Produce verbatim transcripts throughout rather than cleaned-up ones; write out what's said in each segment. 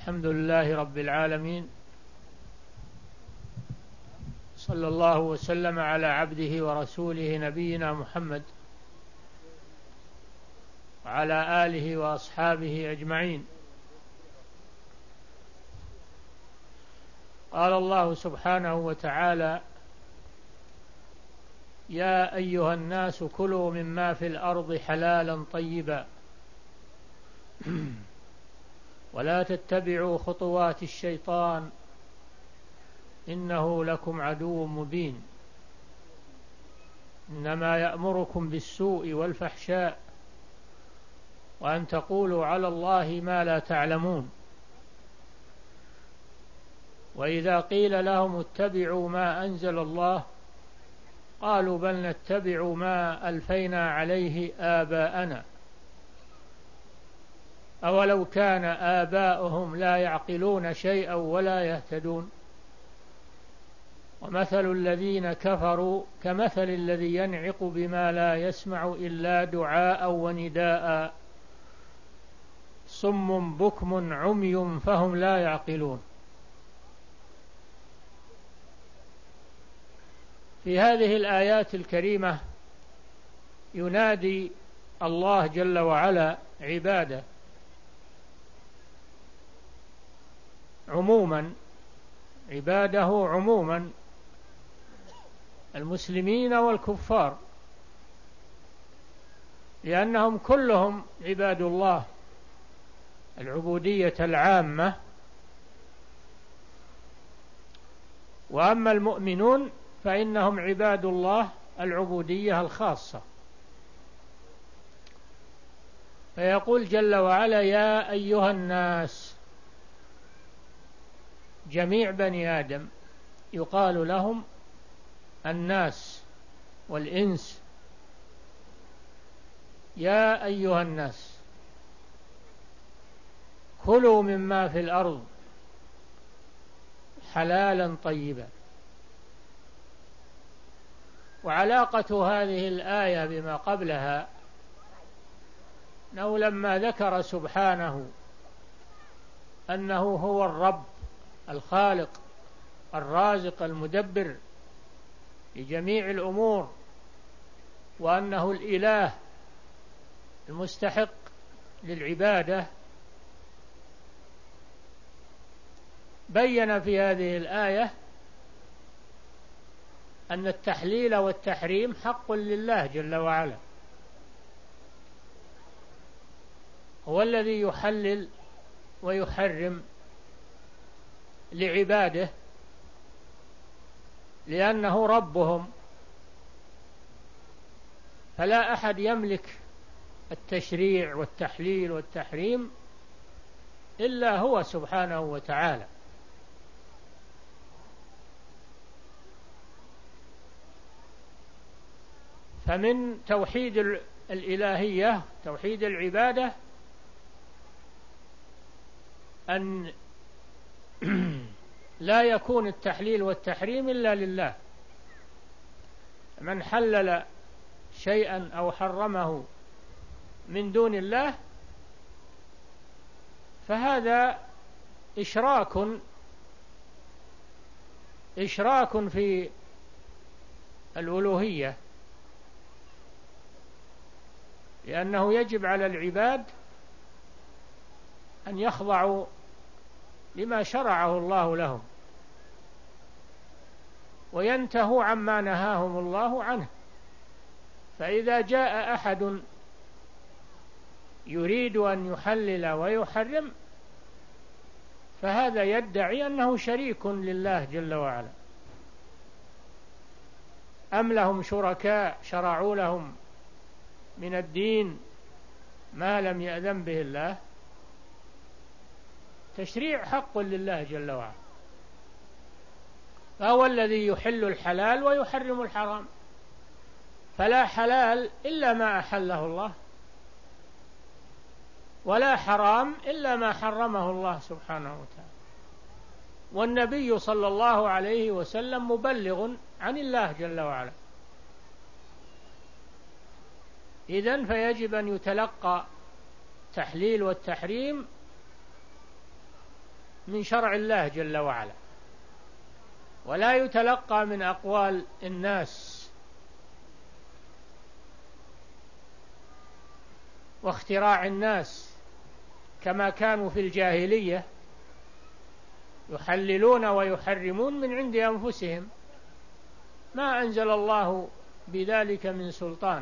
الحمد لله رب العالمين، صلى الله وسلم على عبده ورسوله نبينا محمد وعلى آله وأصحابه أجمعين. قال الله سبحانه وتعالى: يا أيها الناس كلوا مما في الأرض حلالا طيبا ولا تتبعوا خطوات الشيطان إنه لكم عدو مبين. إنما يأمركم بالسوء والفحشاء وأن تقولوا على الله ما لا تعلمون. وإذا قيل لهم اتبعوا ما أنزل الله قالوا بل نتبع ما ألفينا عليه آباءنا أولو كان آباؤهم لا يعقلون شيئا ولا يهتدون. ومثل الذين كفروا كمثل الذي ينعق بما لا يسمع إلا دعاء ونداء صم بكم عمي فهم لا يعقلون. في هذه الآيات الكريمة ينادي الله جل وعلا عباده عموما عباده عموما المسلمين والكفار، لأنهم كلهم عباد الله العبودية العامة. وأما المؤمنون فإنهم عباد الله العبودية الخاصة. فيقول جل وعلا: يا أيها الناس، جميع بني آدم يقال لهم الناس والإنس. يا أيها الناس كلوا مما في الأرض حلالا طيبا. وعلاقة هذه الآية بما قبلها أنه لما ذكر سبحانه أنه هو الرب الخالق الرازق المدبر لجميع الأمور، وأنه الإله المستحق للعبادة، بين في هذه الآية أن التحليل والتحريم حق لله جل وعلا، هو الذي يحلل ويحرم لعباده لأنه ربهم، فلا أحد يملك التشريع والتحليل والتحريم إلا هو سبحانه وتعالى. فمن توحيد الإلهية توحيد العبادة أن لا يكون التحليل والتحريم إلا لله. من حلل شيئا أو حرمه من دون الله فهذا إشراك إشراك في الألوهية، لأنه يجب على العباد أن يخضعوا لما شرعه الله لهم وينتهوا عما نهاهم الله عنه. فإذا جاء أحد يريد أن يحلل ويحرم فهذا يدعي أنه شريك لله جل وعلا. أم لهم شركاء شرعوا لهم من الدين ما لم يأذن به الله. تشريع حق لله جل وعلا، فهو الذي يحل الحلال ويحرم الحرام، فلا حلال إلا ما أحله الله ولا حرام إلا ما حرمه الله سبحانه وتعالى. والنبي صلى الله عليه وسلم مبلغ عن الله جل وعلا، إذن فيجب أن يتلقى التحليل والتحريم من شرع الله جل وعلا، ولا يتلقى من أقوال الناس واختراع الناس كما كانوا في الجاهلية يحللون ويحرمون من عند أنفسهم، ما أنزل الله بذلك من سلطان.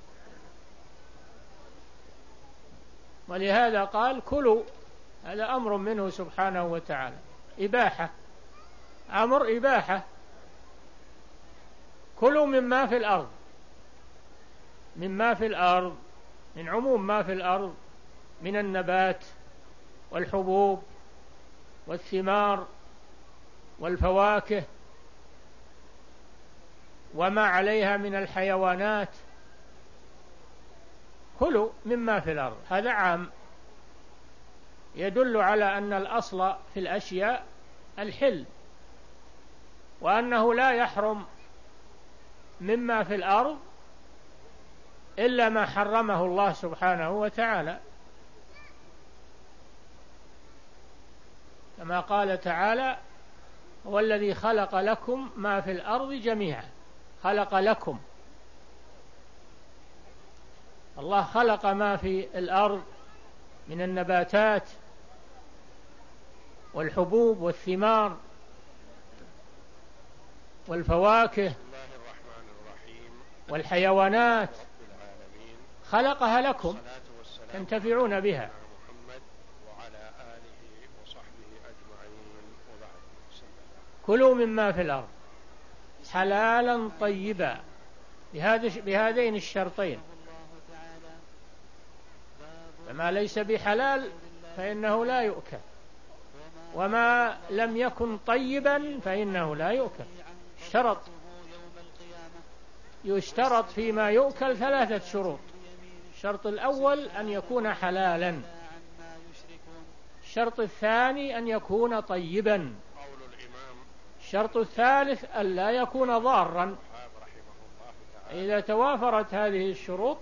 ولهذا قال كلوا، هذا أمر منه سبحانه وتعالى، إباحة، أمر إباحة، كلوا مما في الأرض، مما في الأرض من عموم ما في الأرض من النبات والحبوب والثمار والفواكه وما عليها من الحيوانات، كلوا مما في الأرض. هذا عام يدل على أن الأصل في الأشياء الحل، وأنه لا يحرم مما في الأرض إلا ما حرمه الله سبحانه وتعالى، كما قال تعالى: هو الذي خلق لكم ما في الأرض جميعا. خلق لكم، الله خلق ما في الأرض من النباتات والحبوب والثمار والفواكه والحيوانات، خلقها لكم تنتفعون بها. كلوا مما في الأرض حلالا طيبا، بهذين الشرطين، فما ليس بحلال فإنه لا يؤكل، وما لم يكن طيبا فإنه لا يؤكل. اشترط يشترط فيما يؤكل ثلاثة شروط: الشرط الأول أن يكون حلالا، الشرط الثاني أن يكون طيبا، الشرط الثالث أن لا يكون ضارا. إذا توافرت هذه الشروط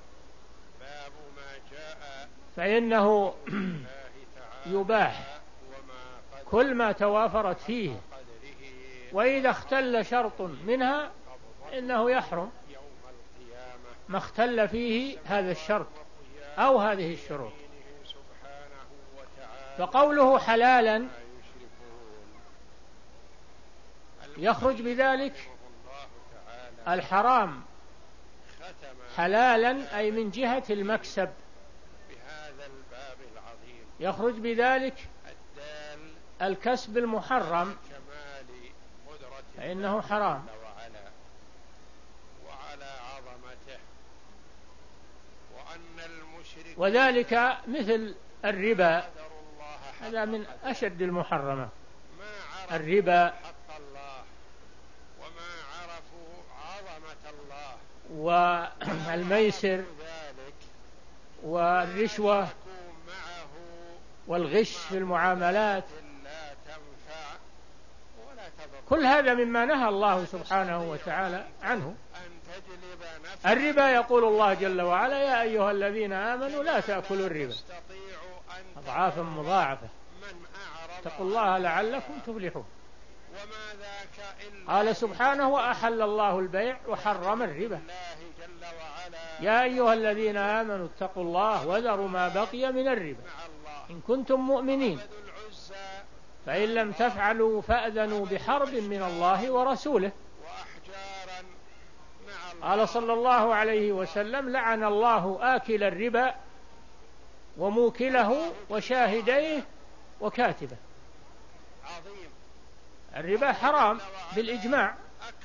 فإنه يباح كل ما توافرت فيه، وإذا اختل شرط منها إنه يحرم ما اختل فيه هذا الشرط أو هذه الشروط. فقوله حلالا يخرج بذلك الحرام حلالا، أي من جهة المكسب، يخرج بذلك الكسب المحرم فإنه حرام. وذلك مثل الربا، هذا من أشد المحرمة، الربا والميسر والرشوة والغش في المعاملات، كل هذا مما نهى الله سبحانه وتعالى عنه. الربا يقول الله جل وعلا: يا أيها الذين آمنوا لا تأكلوا الربا أضعافا مضاعفة اتقوا الله لعلكم تفلحون. قال سبحانه: وأحل الله البيع وحرم الربا. يا أيها الذين آمنوا اتقوا الله وذروا ما بقي من الربا إن كنتم مؤمنين، فإن لم تفعلوا فأذنوا بحرب من الله ورسوله. قال صلى الله عليه وسلم: لعن الله آكل الربا وموكله وشاهديه وكاتبه. الربا حرام بالإجماع،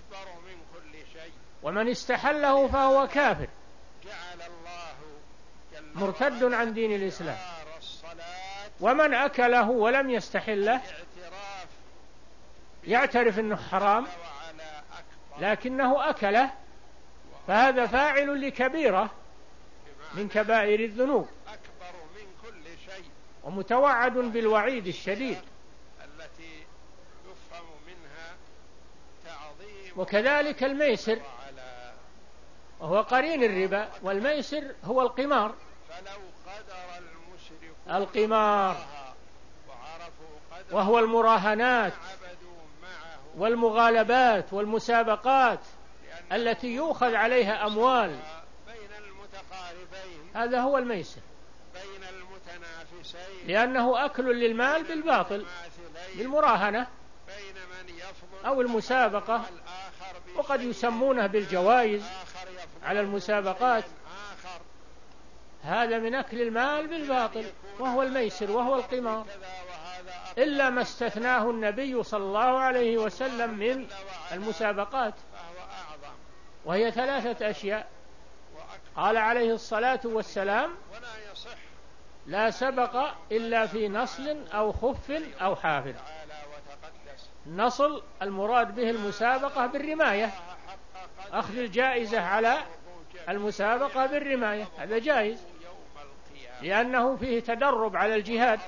ومن استحله فهو كافر مرتد عن دين الإسلام، ومن أكله ولم يستحله يعترف أنه حرام لكنه أكله، فهذا فاعل لكبيرة من كبائر الذنوب ومتوعد بالوعيد الشديد. وكذلك الميسر وهو قرين الربا، والميسر هو القمار. القمار وهو المراهنات والمغالبات والمسابقات التي يؤخذ عليها أموال. هذا هو الميسر، لأنه أكل للمال بالباطل بالمراهنة أو المسابقة، وقد يسمونه بالجوائز على المسابقات. هذا من أكل المال بالباطل وهو الميسر وهو القمار، إلا ما استثناه النبي صلى الله عليه وسلم من المسابقات، وهي ثلاثة أشياء. قال عليه الصلاة والسلام: لا سبق إلا في نصل أو خف أو حافر. النصل المراد به المسابقة بالرماية، أخذ الجائزة على المسابقة بالرماية، هذا جائز لأنه فيه تدرب على الجهاد.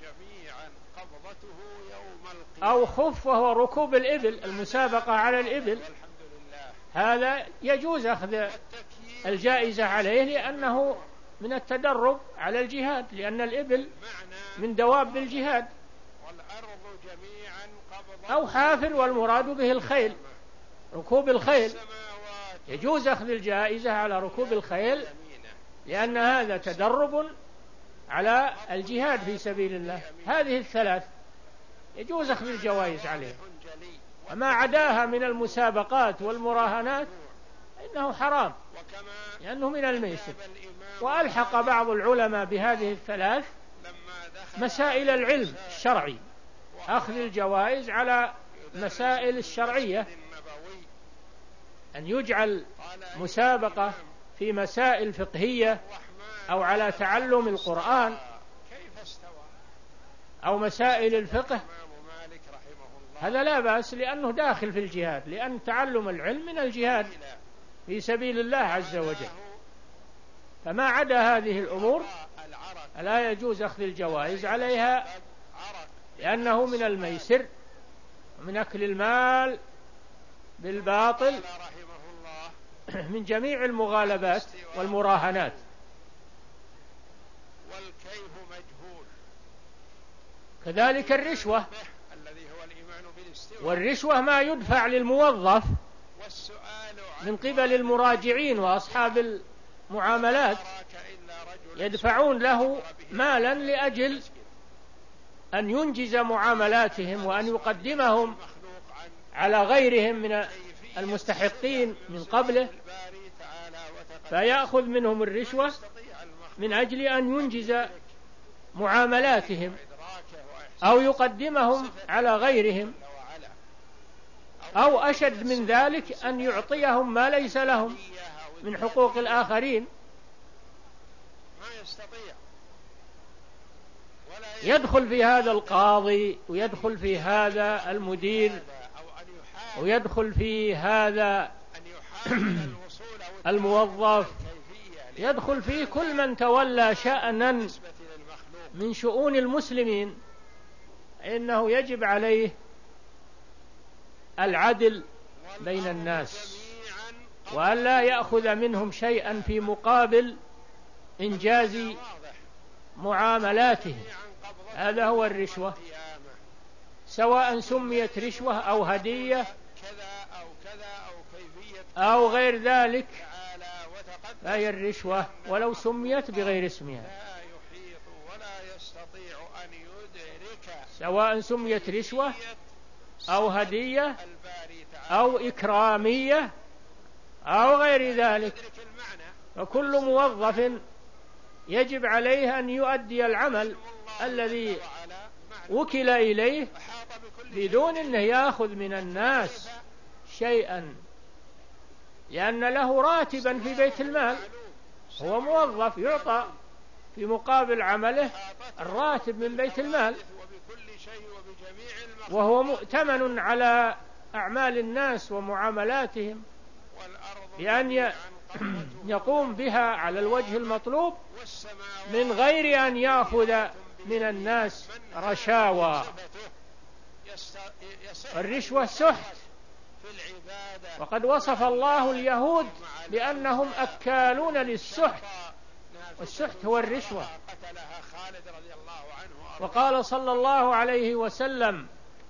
أو خف وهو ركوب الإبل، المسابقة على الإبل، هذا يجوز أخذ الجائزة عليه لأنه من التدرب على الجهاد، لأن الإبل من دواب الجهاد. أو حافر والمراد به الخيل، ركوب الخيل، يجوز أخذ الجائزة على ركوب الخيل لأن هذا تدرب على الجهاد في سبيل الله. هذه الثلاث يجوز أخذ الجوائز عليه، وما عداها من المسابقات والمراهنات إنه حرام لأنه من الميسر. وألحق بعض العلماء بهذه الثلاث مسائل العلم الشرعي، أخذ الجوائز على مسائل الشرعية، أن يجعل مسابقة في مسائل فقهية أو على تعلم القرآن أو مسائل الفقه، هذا لا بأس لأنه داخل في الجهاد، لأن تعلم العلم من الجهاد في سبيل الله عز وجل. فما عدا هذه الأمور لا يجوز أخذ الجوائز عليها لأنه من الميسر ومن أكل المال بالباطل من جميع المغالبات والمراهنات. كذلك الرشوة، والرشوة ما يدفع للموظف من قبل المراجعين وأصحاب المعاملات، يدفعون له مالا لأجل أن ينجز معاملاتهم وأن يقدمهم على غيرهم من المستحقين من قبله، فيأخذ منهم الرشوة من أجل أن ينجز معاملاتهم أو يقدمهم على غيرهم، أو أشد من ذلك أن يعطيهم ما ليس لهم من حقوق الآخرين. يدخل في هذا القاضي ويدخل في هذا المدير ويدخل في هذا الموظف، يدخل فيه كل من تولى شأنا من شؤون المسلمين، إنه يجب عليه العدل بين الناس وأن لا يأخذ منهم شيئا في مقابل إنجاز معاملاته. هذا هو الرشوة، سواء سميت رشوة أو هدية أو غير ذلك، فهي الرشوة ولو سميت بغير اسمها، سواء سميت رشوة أو هدية أو إكرامية أو غير ذلك. فكل موظف يجب عليه أن يؤدي العمل الذي وكل إليه بدون أنه يأخذ من الناس شيئا، لأن له راتبا في بيت المال، هو موظف يعطى في مقابل عمله الراتب من بيت المال، وهو مؤتمن على أعمال الناس ومعاملاتهم بأن يقوم بها على الوجه المطلوب من غير أن يأخذ من الناس رشاوى. الرشوة سحت، وقد وصف الله اليهود بأنهم أكالون للسحت، والسحت هو الرشوة. وقال صلى الله عليه وسلم: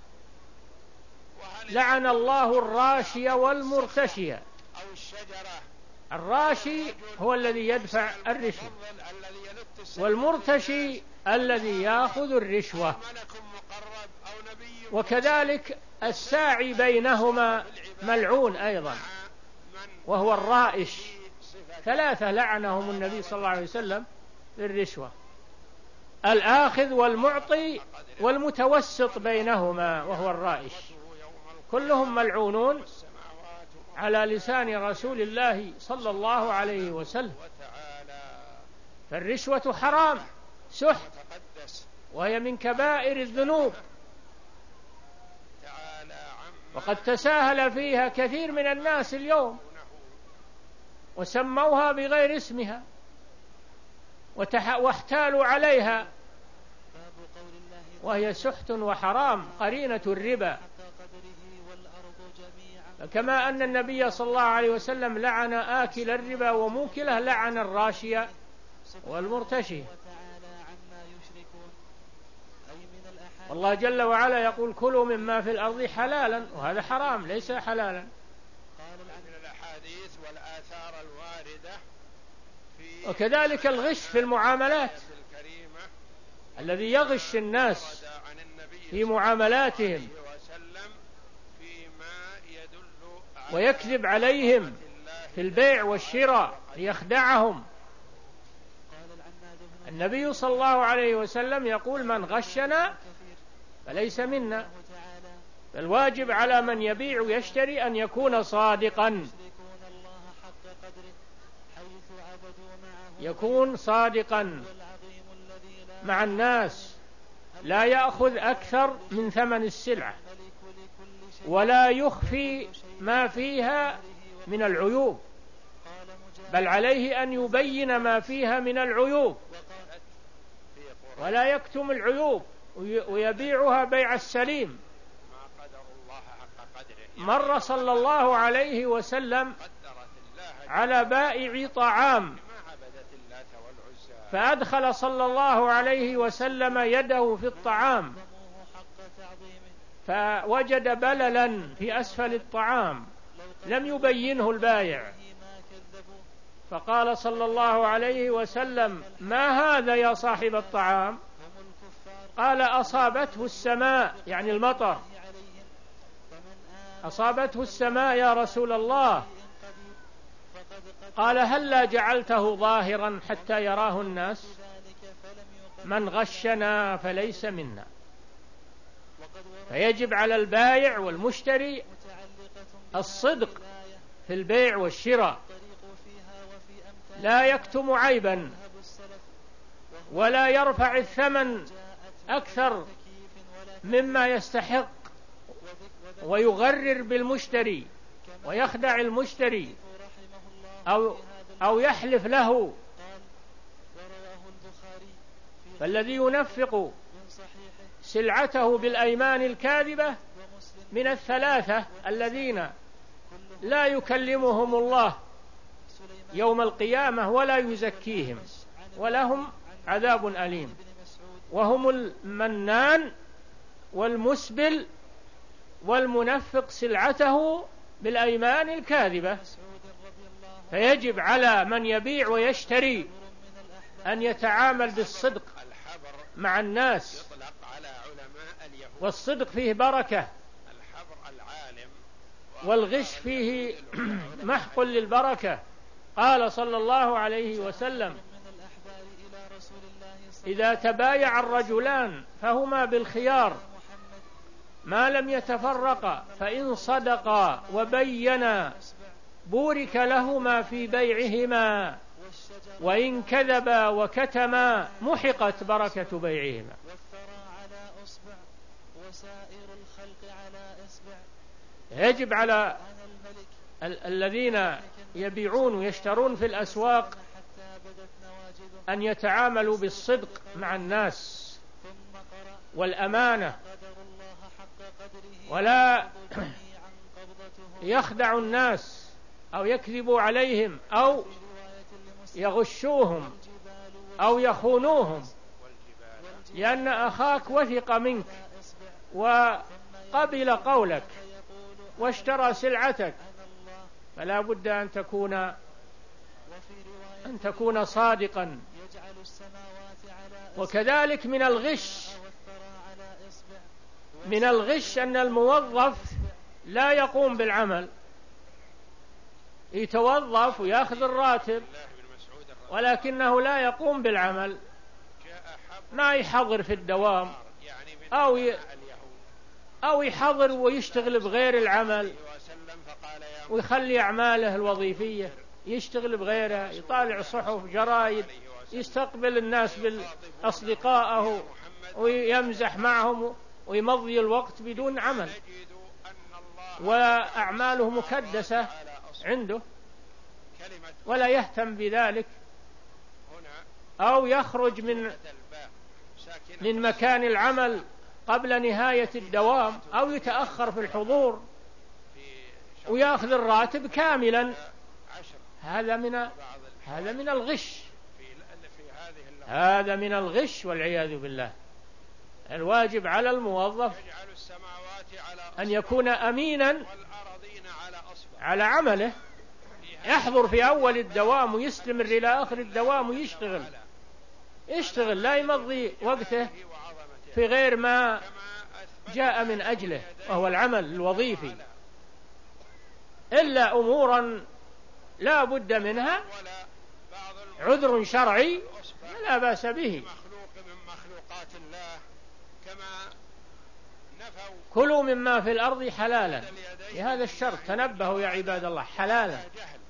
لعن الله الراشي والمرتشي. الراشي هو الذي يدفع الرشوة، والمرتشي الذي يأخذ الرشوة، وكذلك الساعي بينهما ملعون أيضا وهو الرائش. ثلاثة لعنهم النبي صلى الله عليه وسلم بالرشوة: الآخذ والمعطي والمتوسط بينهما وهو الرائش، كلهم ملعونون على لسان رسول الله صلى الله عليه وسلم. فالرشوة حرام سحت، وهي من كبائر الذنوب، وقد تساهل فيها كثير من الناس اليوم وسموها بغير اسمها واحتالوا عليها، وهي سحت وحرام قرينة الربا. كما أن النبي صلى الله عليه وسلم لعن آكل الربا وموكله، لعن الراشية والمرتشي. والله جل وعلا يقول: كلوا مما في الأرض حلالا، وهذا حرام ليس حلالا. وكذلك الغش في المعاملات، الذي يغش الناس في معاملاتهم ويكذب عليهم في البيع والشراء ليخدعهم. النبي صلى الله عليه وسلم يقول: من غشنا فليس منا. فالواجب على من يبيع ويشتري أن يكون صادقا، يكون صادقا مع الناس، لا يأخذ أكثر من ثمن السلعة، ولا يخفي ما فيها من العيوب، بل عليه أن يبين ما فيها من العيوب ولا يكتم العيوب ويبيعها بيع السليم. مر صلى الله عليه وسلم على بائع طعام، فأدخل صلى الله عليه وسلم يده في الطعام فوجد بللا في أسفل الطعام لم يبينه البائع، فقال صلى الله عليه وسلم: ما هذا يا صاحب الطعام؟ قال: أصابته السماء، يعني المطر، أصابته السماء يا رسول الله. قال: هلا جعلته ظاهرا حتى يراه الناس؟ من غشنا فليس منا. فيجب على البائع والمشتري الصدق في البيع والشراء، لا يكتم عيبا ولا يرفع الثمن أكثر مما يستحق ويغرر بالمشتري ويخدع المشتري أو, أو يحلف له. فالذي ينفق سلعته بالأيمان الكاذبة من الثلاثة الذين لا يكلمهم الله يوم القيامة ولا يزكيهم ولهم عذاب أليم، وهم المنان والمسبل والمنفق سلعته بالأيمان الكاذبة. فيجب على من يبيع ويشتري أن يتعامل بالصدق مع الناس، والصدق فيه بركة، والغش فيه محق للبركة. قال صلى الله عليه وسلم: إذا تبايع الرجلان فهما بالخيار ما لم يتفرقا، فإن صدقا وبينا بورك لهما في بيعهما، وإن كذبا وكتما محقت بركة بيعهما. يجب على ال- الذين يبيعون ويشترون في الأسواق أن يتعاملوا بالصدق مع الناس والأمانة، ولا يخدع الناس أو يكذبوا عليهم أو يغشوهم أو يخونوهم. لأن أخاك وثق منك وقبل قولك واشترى سلعتك، فلا بد أن تكون أن تكون صادقا. وكذلك من الغش من الغش أن الموظف لا يقوم بالعمل، يتوظف ويأخذ الراتب ولكنه لا يقوم بالعمل، ما يحضر في الدوام أو ي... أو يحضر ويشتغل بغير العمل ويخلي أعماله الوظيفية يشتغل بغيرها، يطالع صحف جرايد، يستقبل الناس بالأصدقاءه ويمزح معهم ويمضي الوقت بدون عمل، وأعماله مكدسة عنده ولا يهتم بذلك، أو يخرج من من مكان العمل قبل نهاية الدوام أو يتأخر في الحضور ويأخذ الراتب كاملا. هذا من هذا من الغش هذا من الغش والعياذ بالله. الواجب على الموظف أن يكون أمينا على عمله، يحضر في أول الدوام ويستمر إلى آخر الدوام ويشتغل يشتغل لا يمضي وقته في غير ما جاء من أجله وهو العمل الوظيفي، إلا أمورا لا بد منها عذر شرعي لا بأس به. كلوا مما في الأرض حلالا، لهذا الشرط تنبهوا يا عباد الله، حلالا،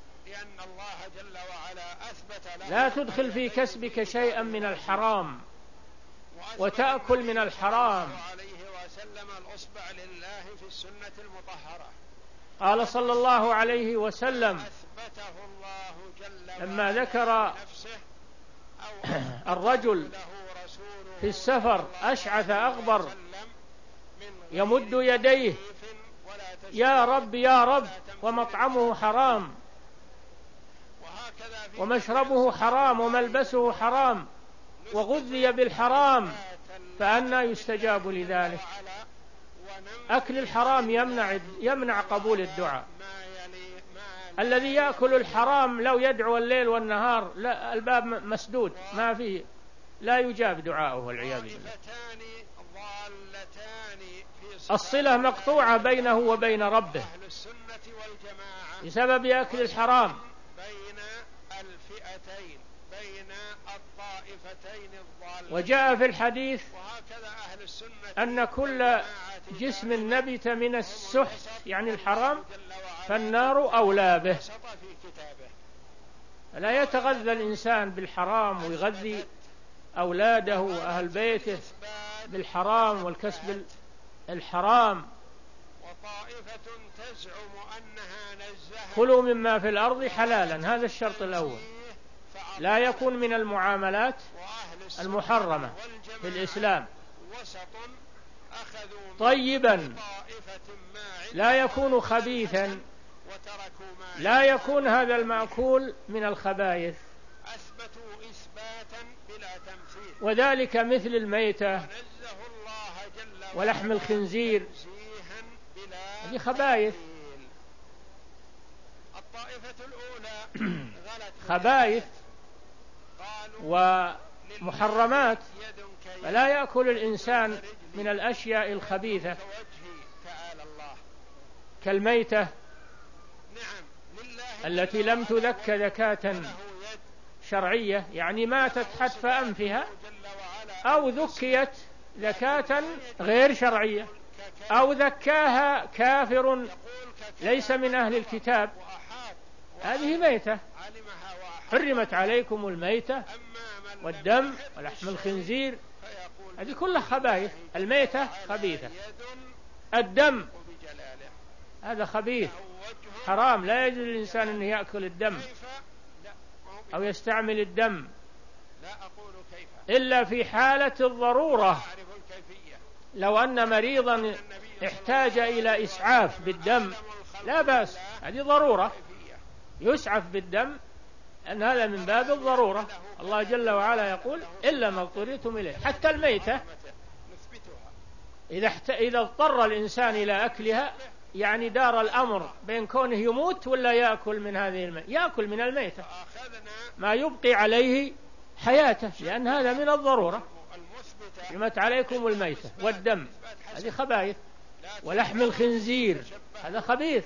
لا تدخل في كسبك شيئا من الحرام وتأكل من الحرام. قال صلى الله عليه وسلم لما ذكر الرجل في السفر أشعث أغبر يمد يديه يا رب يا رب ومطعمه حرام ومشربه حرام وملبسه حرام وغذي بالحرام فأنى يستجاب لذلك. أكل الحرام يمنع يمنع قبول الدعاء. الذي يأكل الحرام لو يدعو الليل والنهار لا الباب مسدود ما فيه، لا يجاب دعاؤه والعياذ بالله. الصلة مقطوعة بينه وبين ربه بسبب أكل الحرام. وجاء في الحديث أن كل جسم نبت من السحت يعني الحرام فالنار أولى به. لا يتغذى الإنسان بالحرام ويغذي أولاده وأهل بيته بالحرام والكسب الحرام. كلوا مما في الأرض حلالا، هذا الشرط الأول، لا يكون من المعاملات المحرمة في الإسلام. طيبا، لا يكون خبيثا، لا يكون هذا المأكول من الخبائث، وذلك مثل الميتة ولحم الخنزير، هذه خبائث خبائث ومحرمات، فلا يأكل الإنسان من الأشياء الخبيثة كالميتة التي لم تذك ذكاة شرعية، يعني ماتت حتف أنفها، أو ذكيت ذكاة غير شرعية، أو ذكاها كافر ليس من أهل الكتاب، هذه ميتة. حرمت عليكم الميتة والدم ولحم الخنزير، هذه كلها خبائث. الميتة خبيثة، الدم هذا خبيث حرام، لا يجوز للإنسان أن يأكل الدم أو يستعمل الدم إلا في حالة الضرورة. لو أن مريضا احتاج إلى إسعاف بالدم لا بأس، هذه ضرورة، يسعف بالدم أن هذا من باب الضرورة. الله جل وعلا يقول إلا ما اضطررتم إليه. حتى الميتة إذا إذا اضطر الإنسان إلى أكلها، يعني دار الأمر بين كونه يموت ولا يأكل من هذه الميتة، يأكل من الميتة ما يبقي عليه حياته، لأن هذا من الضرورة. حرمت عليكم الميتة والدم، هذه خبائث، ولحم الخنزير هذا خبيث،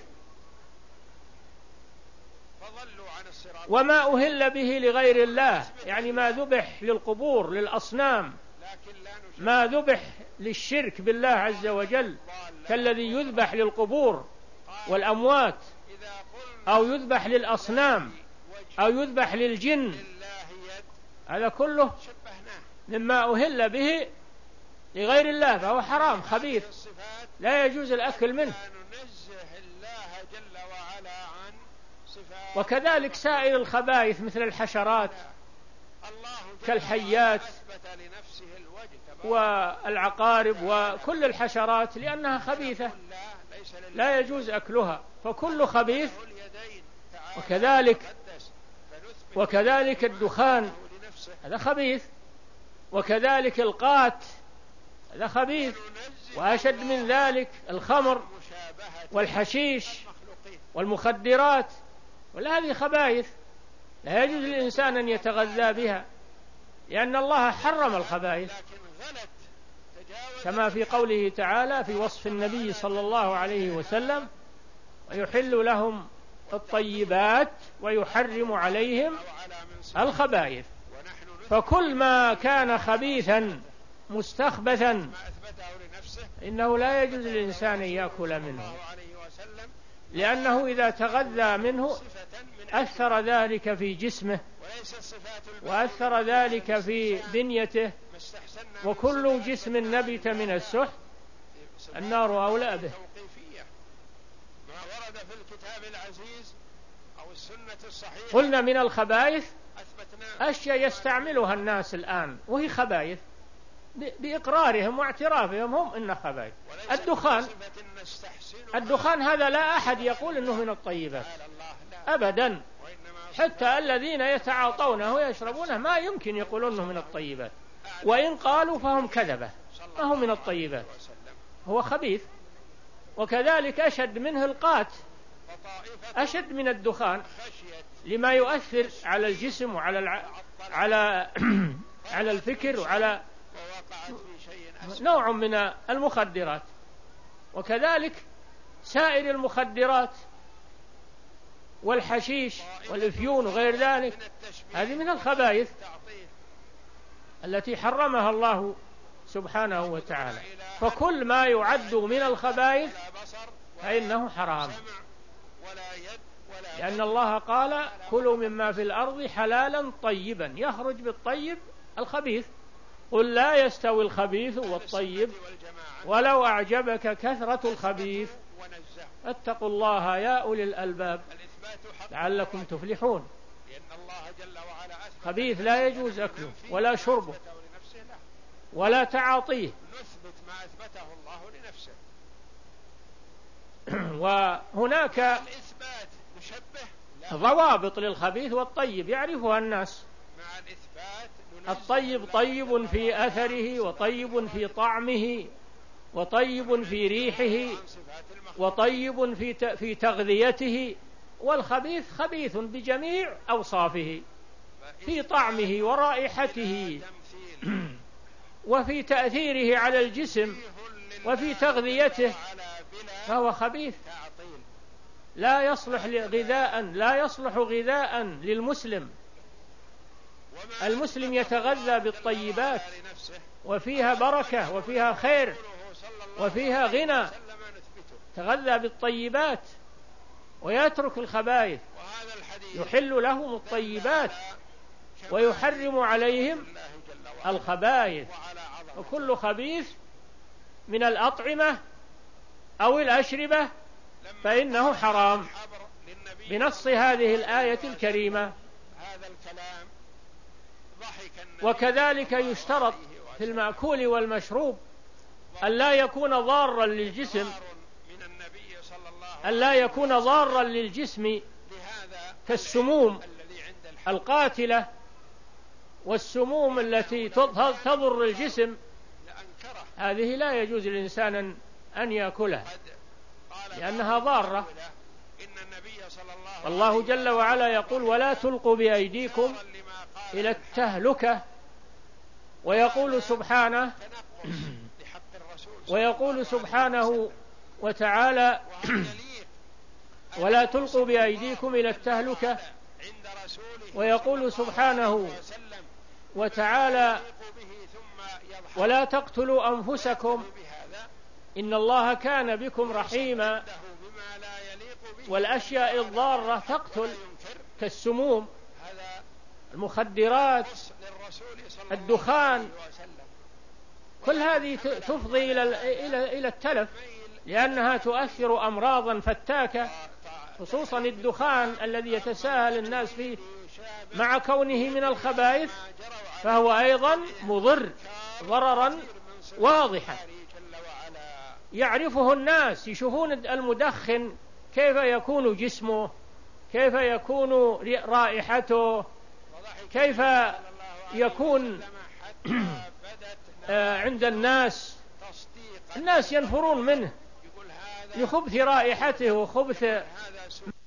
وما أهل به لغير الله، يعني ما ذبح للقبور للأصنام، ما ذبح للشرك بالله عز وجل كالذي يذبح للقبور والأموات، أو يذبح للأصنام، أو يذبح للجن، هذا كله مما أهل به لغير الله، فهو حرام خبيث لا يجوز الأكل منه. وكذلك سائر الخبائث مثل الحشرات كالحيات والعقارب وكل الحشرات، لأنها خبيثة لا يجوز أكلها، فكل خبيث. وكذلك وكذلك الدخان هذا خبيث، وكذلك القات هذا خبيث، وأشد من ذلك الخمر والحشيش والمخدرات، وهذه خبائث لا يجوز للإنسان أن يتغذى بها، لأن الله حرم الخبائث، كما في قوله تعالى في وصف النبي صلى الله عليه وسلم: ويحل لهم الطيبات ويحرم عليهم الخبائث. فكل ما كان خبيثا مستخبثا إنه لا يجوز للإنسان أن يأكل منه، لأنه إذا تغذى منه أثر ذلك في جسمه وأثر ذلك في بنيته، وكل جسم نبت من السحت النار أولى به. قلنا من الخبائث أشياء يستعملها الناس الآن وهي خبائث بإقرارهم واعترافهم هم إنها خبائث. الدخان الدخان هذا لا أحد يقول إنه من الطيبات أبدا، حتى الذين يتعاطونه ويشربونه ما يمكن يقولون إنه من الطيبات، وإن قالوا فهم كذبة، ما هو من الطيبات، هو خبيث. وكذلك أشد منه القات، أشد من الدخان لما يؤثر على الجسم وعلى الع... على على الفكر وعلى نوع من المخدرات. وكذلك سائر المخدرات والحشيش والإفيون وغير ذلك، هذه من الخبائث التي حرمها الله سبحانه وتعالى. فكل ما يعد من الخبائث فإنه حرام، لأن الله قال: كلوا مما في الأرض حلالا طيبا، يخرج بالطيب الخبيث. قل لا يستوي الخبيث والطيب ولو أعجبك كثرة الخبيث اتقوا الله يا أولي الألباب لعلكم تفلحون. خبيث لا يجوز أكله ولا شربه ولا تعاطيه. وهناك ضوابط للخبيث والطيب يعرفها الناس. الطيب طيب في أثره، وطيب في طعمه، وطيب في ريحه، وطيب في في تغذيته. والخبيث خبيث بجميع أوصافه، في طعمه ورائحته وفي تأثيره على الجسم وفي تغذيته، فهو خبيث لا يصلح غذاء لا يصلح غذاء للمسلم. المسلم يتغذى بالطيبات وفيها بركة وفيها خير وفيها غنى، تغذى بالطيبات ويترك الخبائث. يحل لهم الطيبات ويحرم عليهم الخبائث. وكل خبيث من الأطعمة أو الأشربة فإنه حرام بنص هذه الآية الكريمة. وكذلك يشترط في المأكول والمشروب أن لا يكون ضارا للجسم أن لا يكون ضارا للجسم كالسموم القاتلة والسموم التي تضر الجسم هذه لا يجوز للإنسان أن يأكلها لأنها ضارة. الله جل وعلا يقول ولا تلقوا بأيديكم إلى التهلكة، ويقول سبحانه ويقول سبحانه وتعالى ولا تلقوا بأيديكم إلى التهلكة، ويقول سبحانه وتعالى ولا تقتلوا أنفسكم إن الله كان بكم رحيما. والأشياء الضارة تقتل كالسموم، المخدرات، الدخان، كل هذه تفضي إلى إلى التلف لأنها تؤثر أمراضا فتاكة، خصوصا الدخان الذي يتساهل الناس فيه مع كونه من الخبائث فهو أيضا مضر ضررا واضحا يعرفه الناس، يشوفون المدخن كيف يكون جسمه، كيف يكون رائحته، كيف يكون عند الناس، الناس ينفرون منه لخبث رائحته وخبث